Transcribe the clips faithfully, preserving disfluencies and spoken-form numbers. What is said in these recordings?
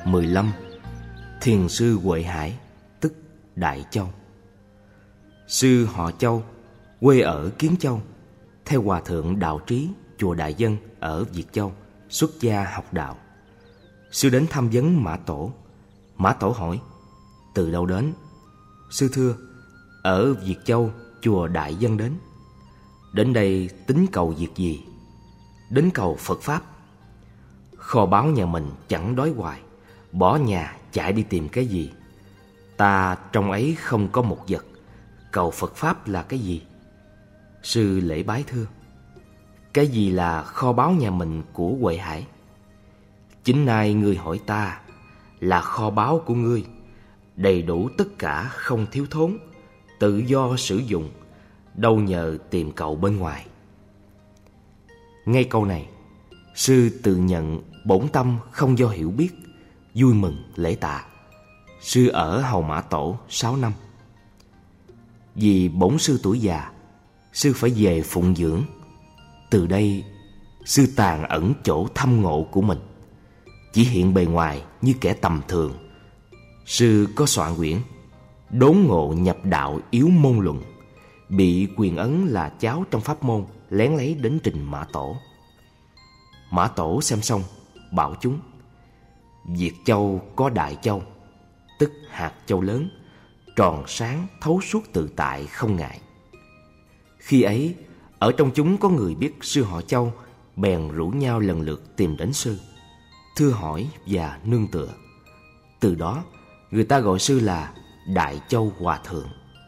mười lăm. Thiền sư Huệ Hải, tức Đại Châu. Sư họ Châu, quê ở Kiến Châu, theo Hòa thượng Đạo Trí, chùa Đại Dân ở Việt Châu, xuất gia học đạo. Sư đến thăm vấn Mã Tổ. Mã Tổ hỏi: từ đâu đến? Sư thưa: ở Việt Châu, chùa Đại Dân đến. Đến đây tính cầu việc gì? Đến cầu Phật Pháp. Kho báu nhà mình chẳng đói hoài, bỏ nhà chạy đi tìm cái gì? Ta trong ấy không có một vật, cầu Phật Pháp là cái gì? Sư lễ bái thưa: cái gì là kho báu nhà mình của Huệ Hải? Chính nay ngươi hỏi ta, là kho báu của ngươi, đầy đủ tất cả không thiếu thốn, tự do sử dụng, đâu nhờ tìm cậu bên ngoài. Ngay câu này, sư tự nhận bổn tâm không do hiểu biết, vui mừng lễ tạ. Sư ở hầu Mã Tổ sáu năm. Vì bổn sư tuổi già, sư phải về phụng dưỡng. Từ đây, sư tàn ẩn chỗ thâm ngộ của mình, chỉ hiện bề ngoài như kẻ tầm thường. Sư có soạn quyển Đốn ngộ nhập đạo yếu môn luận, bị Quyền Ấn là cháu trong pháp môn lén lấy đến trình Mã Tổ. Mã Tổ xem xong bảo chúng: Việt Châu có Đại Châu, tức hạt châu lớn, tròn sáng thấu suốt tự tại không ngại. Khi ấy, ở trong chúng có người biết sư họ Châu, bèn rủ nhau lần lượt tìm đến sư, thưa hỏi và nương tựa. Từ đó, người ta gọi sư là Đại Châu Hòa Thượng.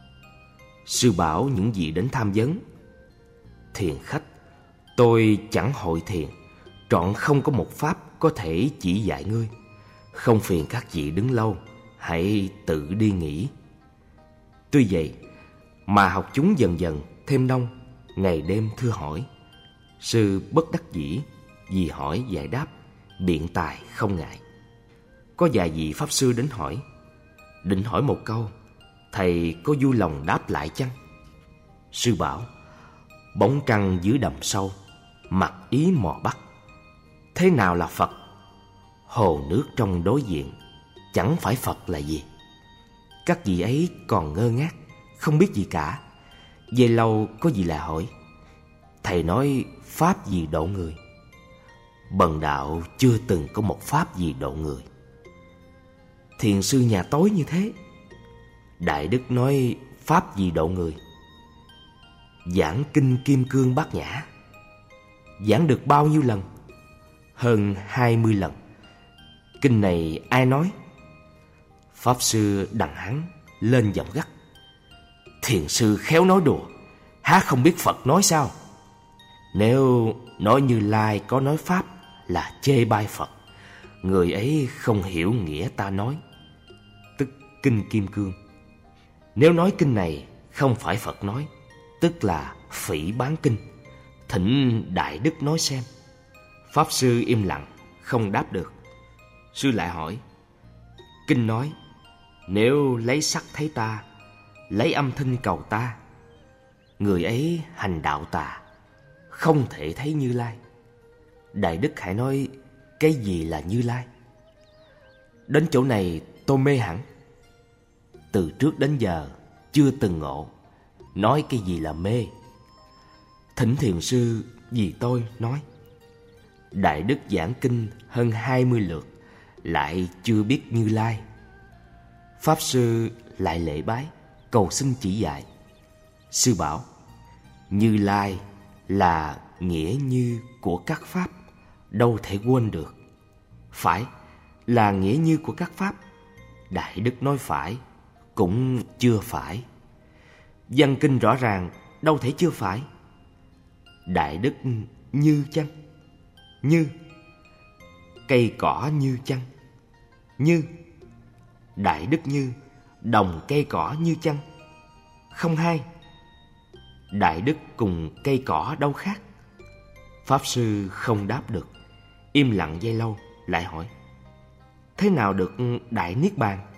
Sư bảo những vị đến tham vấn: thiền khách, tôi chẳng hội thiền, trọn không có một pháp có thể chỉ dạy ngươi. Không phiền các vị đứng lâu, hãy tự đi nghỉ. Tuy vậy mà học chúng dần dần thêm đông, ngày đêm thưa hỏi. Sư bất đắc dĩ, vì hỏi giải đáp, biện tài không ngại. Có vài vị pháp sư đến hỏi, định hỏi một câu, thầy có vui lòng đáp lại chăng? Sư bảo: bóng trăng dưới đầm sâu, mặc ý mò bắt. Thế nào là Phật? Hồ nước trong đối diện, chẳng phải Phật là gì? Các vị ấy còn ngơ ngác, không biết gì cả. Về lâu có vị là hỏi: thầy nói pháp gì độ người? Bần đạo chưa từng có một pháp gì độ người. Thiền sư nhà tối như thế, Đại Đức nói pháp gì độ người? Giảng kinh Kim Cương Bát Nhã. Giảng được bao nhiêu lần? Hơn hai mươi lần. Kinh này ai nói? Pháp sư Đằng Hắn lên giọng gắt: thiền sư khéo nói đùa, há không biết Phật nói sao? Nếu nói Như Lai có nói pháp là chê bai Phật, người ấy không hiểu nghĩa ta nói, tức kinh Kim Cương. Nếu nói kinh này không phải Phật nói, tức là phỉ báng kinh. Thỉnh Đại Đức nói xem. Pháp sư im lặng, không đáp được. Sư lại hỏi: kinh nói, nếu lấy sắc thấy ta, lấy âm thanh cầu ta, người ấy hành đạo tà, không thể thấy Như Lai. Đại Đức hãy nói cái gì là Như Lai? Đến chỗ này tôi mê hẳn. Từ trước đến giờ chưa từng ngộ, nói cái gì là mê? Thỉnh thiền sư vì tôi nói. Đại Đức giảng kinh hơn hai mươi lượt, lại chưa biết Như Lai. Pháp sư lại lễ bái, cầu xin chỉ dạy. Sư bảo: Như Lai là nghĩa như của các pháp, đâu thể quên được. Phải, là nghĩa như của các pháp. Đại Đức nói phải, cũng chưa phải. Văn kinh rõ ràng, đâu thể chưa phải. Đại Đức như chăng? Như. Cây cỏ như chăng? Như. Đại Đức như, đồng cây cỏ như chăng? Không hai. Đại Đức cùng cây cỏ đâu khác? Pháp sư không đáp được, im lặng giây lâu, lại hỏi: thế nào được đại niết bàn?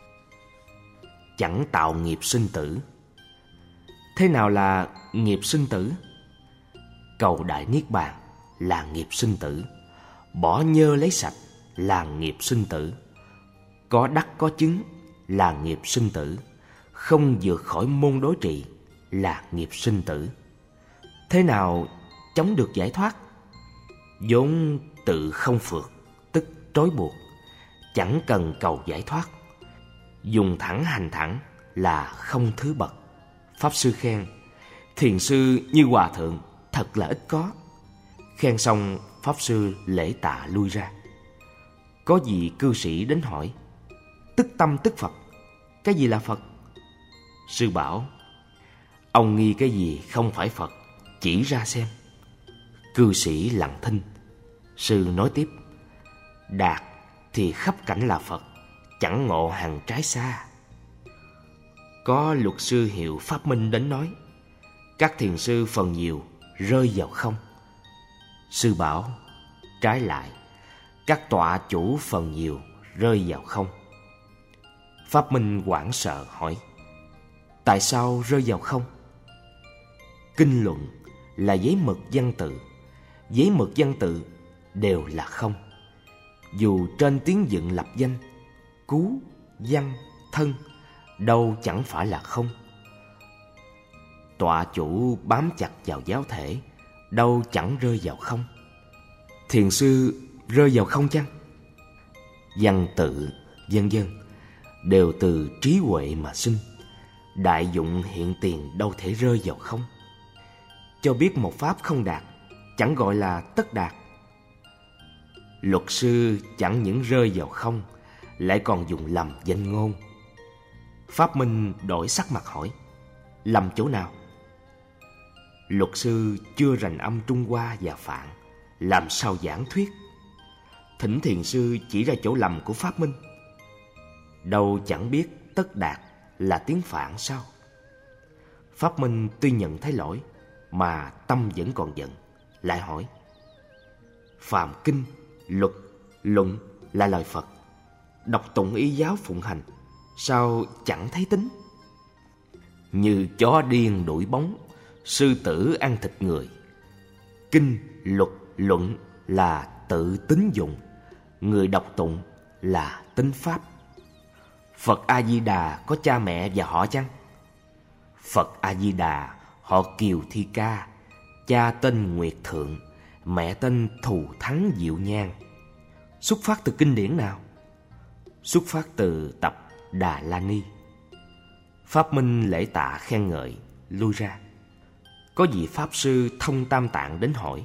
Chẳng tạo nghiệp sinh tử. Thế nào là nghiệp sinh tử? Cầu đại niết bàn là nghiệp sinh tử, bỏ nhơ lấy sạch là nghiệp sinh tử, có đắc có chứng là nghiệp sinh tử, không vượt khỏi môn đối trị là nghiệp sinh tử. Thế nào chống được giải thoát? Vốn tự không phượt, tức trói buộc, chẳng cần cầu giải thoát. Dùng thẳng hành thẳng là không thứ bậc. Pháp sư khen: thiền sư như hòa thượng thật là ít có. Khen xong, pháp sư lễ tạ lui ra. Có vị cư sĩ đến hỏi: tức tâm tức Phật, cái gì là Phật? Sư bảo: ông nghi cái gì không phải Phật, chỉ ra xem. Cư sĩ lặng thinh. Sư nói tiếp: đạt thì khắp cảnh là Phật, chẳng ngộ hàng trái xa. Có luật sư hiệu Pháp Minh đến nói: các thiền sư phần nhiều rơi vào không. Sư bảo: trái lại, các tọa chủ phần nhiều rơi vào không. Pháp Minh hoảng sợ hỏi: tại sao rơi vào không? Kinh luận là giấy mực văn tự, giấy mực văn tự đều là không. Dù trên tiếng dựng lập danh, cú, văn, thân, đâu chẳng phải là không. Tọa chủ bám chặt vào giáo thể, đâu chẳng rơi vào không. Thiền sư rơi vào không chăng? Văn tự, vân vân đều từ trí huệ mà sinh. Đại dụng hiện tiền đâu thể rơi vào không. Cho biết một pháp không đạt, chẳng gọi là tất đạt. Luật sư chẳng những rơi vào không, lại còn dùng lầm danh ngôn. Pháp Minh đổi sắc mặt hỏi: lầm chỗ nào? Luật sư chưa rành âm Trung Hoa và Phạn, làm sao giảng thuyết? Thỉnh thiền sư chỉ ra chỗ lầm của Pháp Minh. Đâu chẳng biết tất đạt là tiếng Phạn sao? Pháp Minh tuy nhận thấy lỗi, mà tâm vẫn còn giận, lại hỏi: phàm kinh, luật, luận là lời Phật, đọc tụng ý giáo phụng hành, sao chẳng thấy tính? Như chó điên đuổi bóng, sư tử ăn thịt người. Kinh, luật, luận là tự tính dụng, người đọc tụng là tính pháp. Phật A-di-đà có cha mẹ và họ chăng? Phật A-di-đà họ Kiều Thi Ca, cha tên Nguyệt Thượng, mẹ tên Thù Thắng Diệu Nhan. Xuất phát từ kinh điển nào? Xuất phát từ tập Đà La Ni. Pháp Minh lễ tạ khen ngợi, lui ra. Có vị pháp sư thông tam tạng đến hỏi: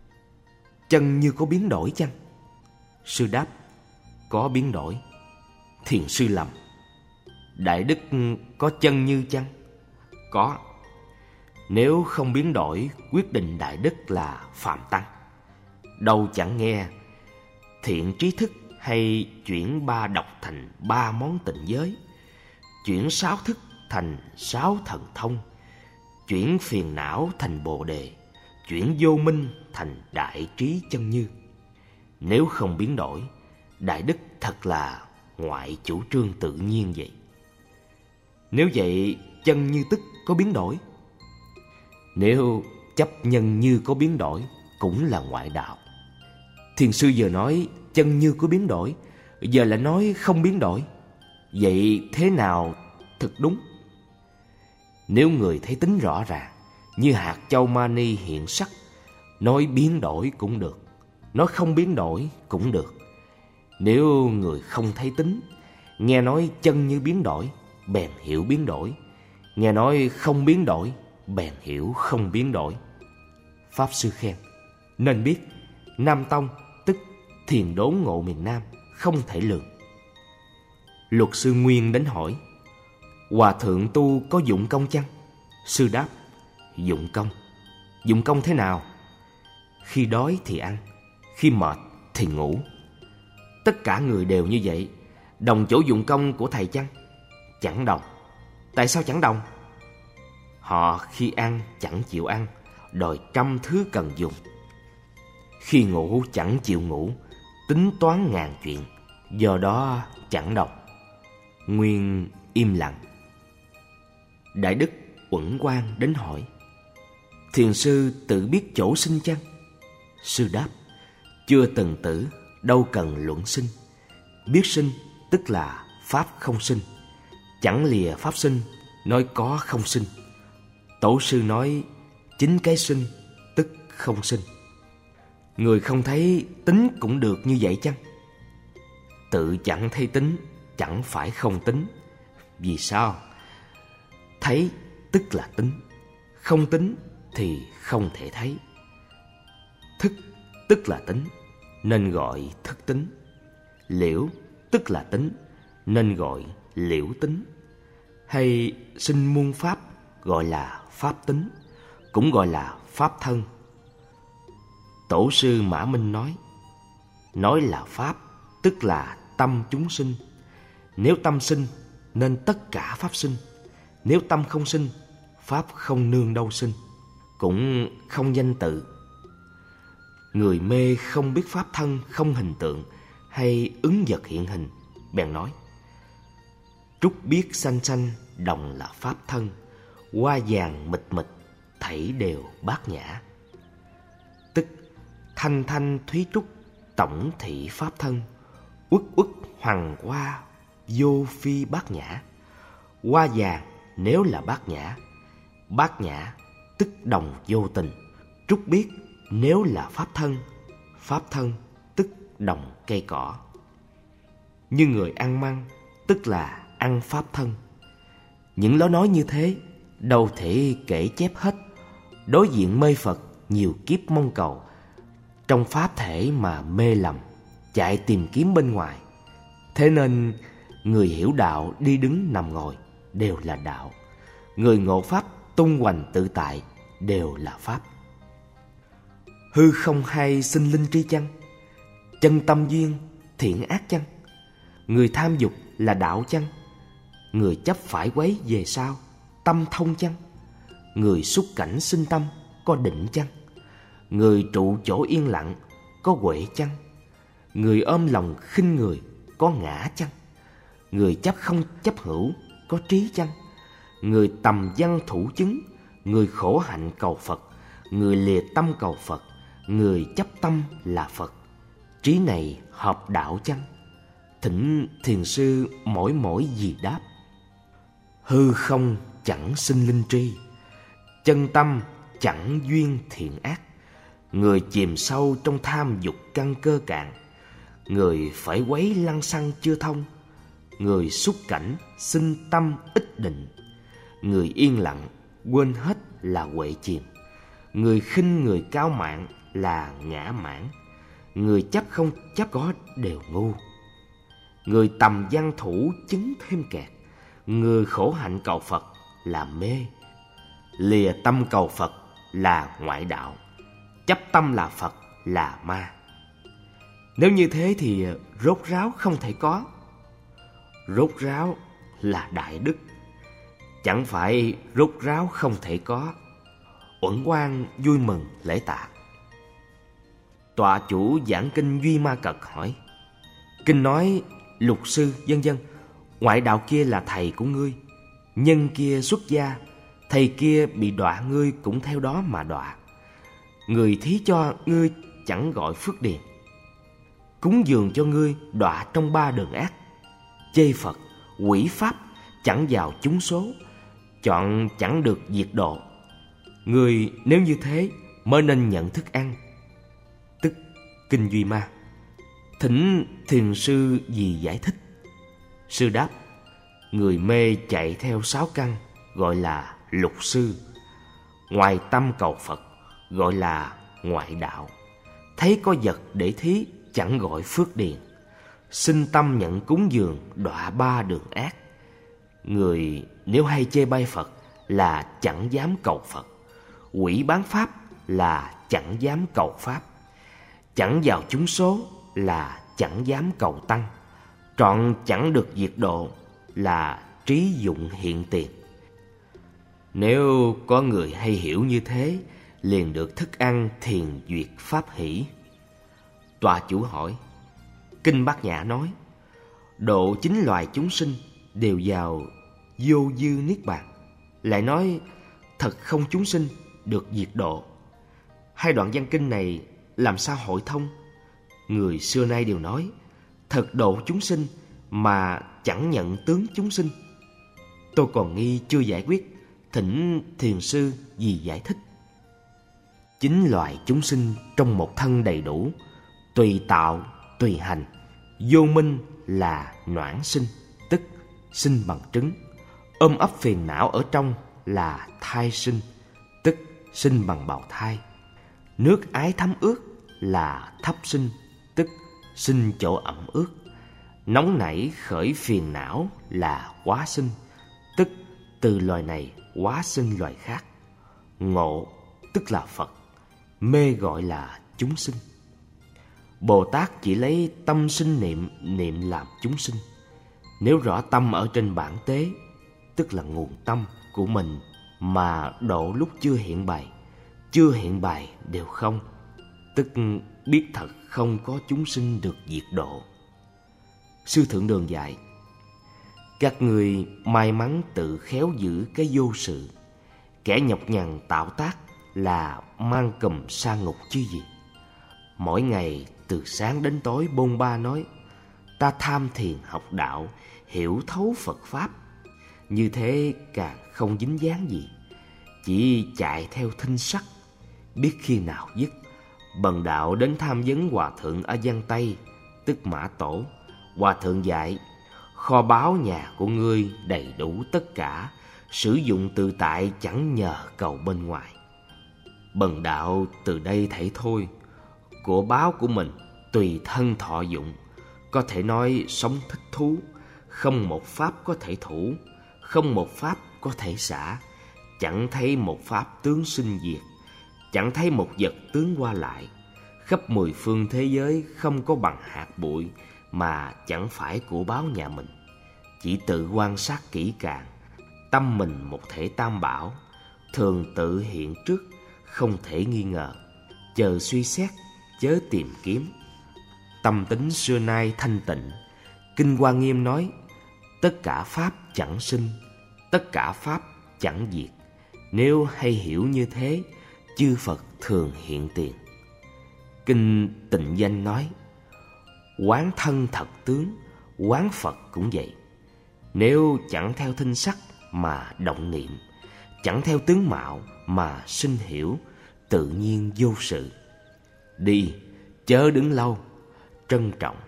chân như có biến đổi chăng? Sư đáp: có biến đổi. Thiền sư lầm: đại đức có chân như chăng? Có. Nếu không biến đổi, quyết định đại đức là phạm tăng. Đâu chẳng nghe thiện trí thức hay chuyển ba độc thành ba món tịnh giới, chuyển sáu thức thành sáu thần thông, chuyển phiền não thành bồ đề, chuyển vô minh thành đại trí chân như. Nếu không biến đổi, đại đức thật là ngoại chủ trương tự nhiên vậy. Nếu vậy, chân như tức có biến đổi? Nếu chấp nhân như có biến đổi, cũng là ngoại đạo. Thiền sư vừa nói chân như có biến đổi, giờ lại nói không biến đổi. Vậy thế nào thực đúng? Nếu người thấy tính rõ ràng, như hạt châu mani hiện sắc, nói biến đổi cũng được, nói không biến đổi cũng được. Nếu người không thấy tính, nghe nói chân như biến đổi, bèn hiểu biến đổi, nghe nói không biến đổi, bèn hiểu không biến đổi. Pháp sư khen: nên biết Nam Tông tức thiền đốn ngộ miền Nam không thể lường. Luật sư Nguyên đến hỏi: hòa thượng tu có dụng công chăng? Sư đáp: dụng công. Dụng công thế nào? Khi đói thì ăn, khi mệt thì ngủ. Tất cả người đều như vậy, đồng chỗ dụng công của thầy chăng? Chẳng đồng. Tại sao chẳng đồng? Họ khi ăn chẳng chịu ăn, đòi trăm thứ cần dùng. Khi ngủ chẳng chịu ngủ, tính toán ngàn chuyện, do đó chẳng đồng. Nguyên im lặng. Đại đức Uẩn Quang đến hỏi: thiền sư tự biết chỗ sinh chăng? Sư đáp: chưa từng tử, đâu cần luận sinh. Biết sinh tức là pháp không sinh. Chẳng lìa pháp sinh, nói có không sinh. Tổ sư nói chính cái sinh tức không sinh. Người không thấy tính cũng được như vậy chăng? Tự chẳng thấy tính, chẳng phải không tính. Vì sao? Thấy tức là tính, không tính thì không thể thấy. Thức tức là tính, nên gọi thức tính. Liễu tức là tính, nên gọi liễu tính. Hay sinh muôn pháp gọi là pháp tính, cũng gọi là pháp thân. Tổ sư Mã Minh nói, nói là pháp tức là tâm chúng sinh. Nếu tâm sinh nên tất cả pháp sinh. Nếu tâm không sinh, pháp không nương đâu sinh, cũng không danh tự. Người mê không biết pháp thân không hình tượng hay ứng vật hiện hình, bèn nói trúc biết xanh xanh đồng là pháp thân, hoa vàng mịt mịt thảy đều bát nhã. Tức thanh thanh thúy trúc tổng thị pháp thân, uất uất hoàng hoa vô phi bát nhã. Hoa vàng nếu là bát nhã, bát nhã tức đồng vô tình. Trúc biết nếu là pháp thân, pháp thân tức đồng cây cỏ. Như người ăn măng tức là ăn pháp thân. Những lối nói như thế đâu thể kể chép hết. Đối diện mê Phật nhiều kiếp mong cầu, trong pháp thể mà mê lầm, chạy tìm kiếm bên ngoài. Thế nên người hiểu đạo đi đứng nằm ngồi đều là đạo. Người ngộ pháp tung hoành tự tại đều là pháp. Hư không hay sinh linh tri chăng? Chân tâm duyên thiện ác chăng? Người tham dục là đạo chăng? Người chấp phải quấy về sau tâm thông chăng? Người xúc cảnh sinh tâm có định chăng? Người trụ chỗ yên lặng có huệ chăng? Người ôm lòng khinh người có ngã chăng? Người chấp không chấp hữu có trí chăng? Người tầm văn thủ chứng, người khổ hạnh cầu Phật, người lìa tâm cầu Phật, người chấp tâm là Phật. Trí này hợp đạo chăng? Thỉnh thiền sư mỗi mỗi gì đáp. Hư không chẳng sinh linh tri, chân tâm chẳng duyên thiện ác. Người chìm sâu trong tham dục căn cơ cạn, người phải quấy lăng xăng chưa thông. Người xúc cảnh sinh tâm ít định, người yên lặng quên hết là huệ chìm. Người khinh người cao mạn là ngã mãn, người chấp không chấp có đều ngu. Người tầm văn thủ chứng thêm kẹt, người khổ hạnh cầu Phật là mê. Lìa tâm cầu Phật là ngoại đạo, chấp tâm là Phật là ma. Nếu như thế thì rốt ráo không thể có. Rốt ráo là đại đức, chẳng phải rốt ráo không thể có. Uẩn quan vui mừng lễ tạ. Tọa chủ giảng kinh Duy Ma Cật hỏi: kinh nói lục sư vân vân, ngoại đạo kia là thầy của ngươi, nhân kia xuất gia, thầy kia bị đọa ngươi cũng theo đó mà đọa. Người thí cho ngươi chẳng gọi phước điền, cúng dường cho ngươi đọa trong ba đường ác. Chê Phật, quỷ pháp chẳng vào chúng số, chọn chẳng được diệt độ. Người nếu như thế mới nên nhận thức ăn. Tức kinh Duy Ma. Thỉnh thiền sư gì giải thích. Sư đáp: người mê chạy theo sáu căn gọi là lục sư, ngoài tâm cầu Phật gọi là ngoại đạo. Thấy có vật để thí chẳng gọi phước điền, sinh tâm nhận cúng dường đọa ba đường ác. Người nếu hay chê bai Phật là chẳng dám cầu Phật, quỷ bán pháp là chẳng dám cầu pháp, chẳng vào chúng số là chẳng dám cầu tăng, trọn chẳng được diệt độ là trí dụng hiện tiền. Nếu có người hay hiểu như thế, liền được thức ăn thiền duyệt pháp hỷ. Tọa chủ hỏi: kinh Bát Nhã nói độ chín loài chúng sinh đều vào vô dư niết bàn, lại nói thật không chúng sinh được diệt độ. Hai đoạn văn kinh này làm sao hội thông? Người xưa nay đều nói thật độ chúng sinh mà chẳng nhận tướng chúng sinh. Tôi còn nghi chưa giải quyết, thỉnh thiền sư vì giải thích. Chính loài chúng sinh trong một thân đầy đủ, tùy tạo, tùy hành. Vô minh là noãn sinh, tức sinh bằng trứng. Ôm ấp phiền não ở trong là thai sinh, tức sinh bằng bào thai. Nước ái thấm ướt là thấp sinh, tức sinh chỗ ẩm ướt. Nóng nảy khởi phiền não là quá sinh, tức từ loài này hóa sinh loài khác. Ngộ tức là Phật, mê gọi là chúng sinh. Bồ Tát chỉ lấy tâm sinh niệm, niệm làm chúng sinh. Nếu rõ tâm ở trên bản tế, tức là nguồn tâm của mình, mà độ lúc chưa hiện bày, chưa hiện bày đều không, tức biết thật không có chúng sinh được diệt độ. Sư Thượng Đường dạy: các người may mắn tự khéo giữ cái vô sự, kẻ nhọc nhằn tạo tác là mang cùm sa ngục chứ gì. Mỗi ngày từ sáng đến tối bôn ba nói: ta tham thiền học đạo, hiểu thấu Phật Pháp. Như thế càng không dính dáng gì, chỉ chạy theo thinh sắc, biết khi nào dứt. Bần đạo đến tham vấn Hòa Thượng ở Giang Tây, tức Mã Tổ. Hòa Thượng dạy: kho báu nhà của ngươi đầy đủ tất cả, sử dụng tự tại, chẳng nhờ cầu bên ngoài. Bần đạo từ đây thấy thôi, của báo của mình tùy thân thọ dụng. Có thể nói sống thích thú, không một pháp có thể thủ, không một pháp có thể xả. Chẳng thấy một pháp tướng sinh diệt, chẳng thấy một vật tướng qua lại. Khắp mười phương thế giới không có bằng hạt bụi mà chẳng phải của báo nhà mình. Chỉ tự quan sát kỹ càng, tâm mình một thể tam bảo, thường tự hiện trước, không thể nghi ngờ. Chờ suy xét, chớ tìm kiếm. Tâm tính xưa nay thanh tịnh. Kinh Hoa Nghiêm nói: tất cả pháp chẳng sinh, tất cả pháp chẳng diệt. Nếu hay hiểu như thế, chư Phật thường hiện tiền. Kinh Tịnh Danh nói: quán thân thật tướng, quán Phật cũng vậy. Nếu chẳng theo thinh sắc mà động niệm, chẳng theo tướng mạo mà sinh hiểu, tự nhiên vô sự. Đi, chớ đứng lâu, trân trọng.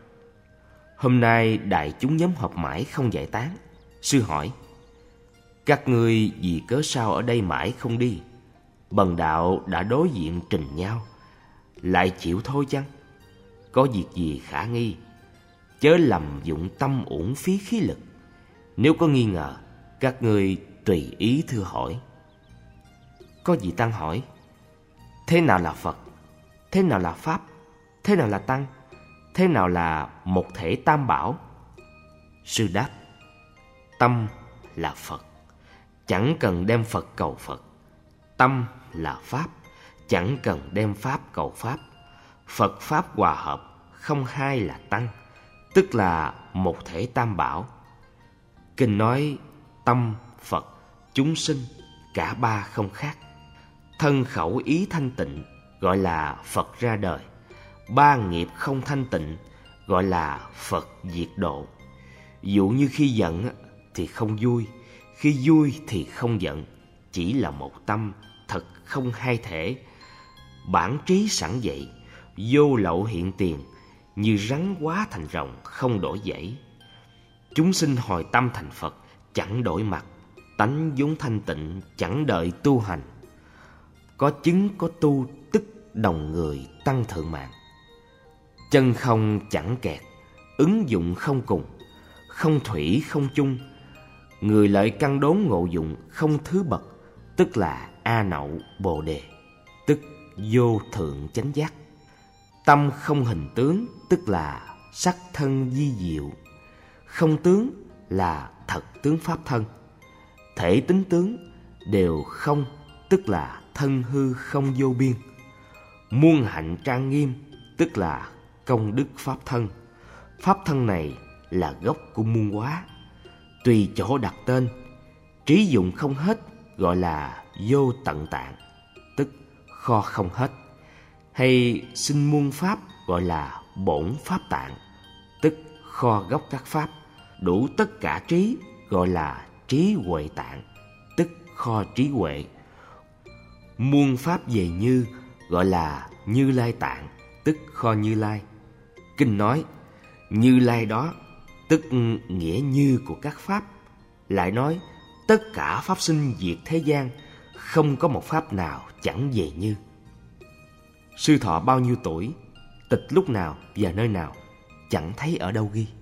Hôm nay đại chúng nhóm họp mãi không giải tán. Sư hỏi: các ngươi vì cớ sao ở đây mãi không đi? Bần đạo đã đối diện trình nhau, lại chịu thôi chăng? Có việc gì khả nghi, chớ lầm dụng tâm uổng phí khí lực. Nếu có nghi ngờ, các ngươi tùy ý thưa hỏi. Có vị tăng hỏi: thế nào là Phật? Thế nào là Pháp? Thế nào là Tăng? Thế nào là một thể tam bảo? Sư đáp: tâm là Phật, chẳng cần đem Phật cầu Phật. Tâm là Pháp, chẳng cần đem Pháp cầu Pháp. Phật Pháp hòa hợp, không hai là Tăng, tức là một thể tam bảo. Kinh nói tâm, Phật, chúng sinh, cả ba không khác. Thân khẩu ý thanh tịnh gọi là Phật ra đời. Ba nghiệp không thanh tịnh gọi là Phật diệt độ. Dụ như khi giận thì không vui, khi vui thì không giận, chỉ là một tâm, thật không hai thể. Bản trí sẵn dậy, vô lậu hiện tiền, như rắn hóa thành rồng, không đổi dãy. Chúng sinh hồi tâm thành Phật, chẳng đổi mặt, tánh vốn thanh tịnh, chẳng đợi tu hành. Có chứng có tu, tức đồng người tăng thượng mạng. Chân không chẳng kẹt, ứng dụng không cùng, không thủy không chung. Người lợi căn đốn ngộ dụng, không thứ bậc, tức là A Nậu Bồ Đề, tức vô thượng chánh giác. Tâm không hình tướng, tức là sắc thân di diệu. Không tướng là thật tướng pháp thân. Thể tính tướng đều không, tức là thân hư không vô biên. Muôn hạnh trang nghiêm, tức là công đức pháp thân. Pháp thân này là gốc của muôn hóa, tùy chỗ đặt tên. Trí dụng không hết gọi là vô tận tạng, tức kho không hết. Hay sinh muôn pháp gọi là bổn pháp tạng, tức kho gốc các pháp. đủ tất cả trí gọi là trí huệ tạng, tức kho trí huệ. Muôn pháp về Như gọi là Như Lai tạng, tức kho Như Lai. Kinh nói Như Lai đó tức nghĩa như của các pháp. Lại nói tất cả pháp sinh diệt thế gian, không có một pháp nào chẳng về Như. Sư thọ bao nhiêu tuổi, tịch lúc nào và nơi nào, chẳng thấy ở đâu ghi.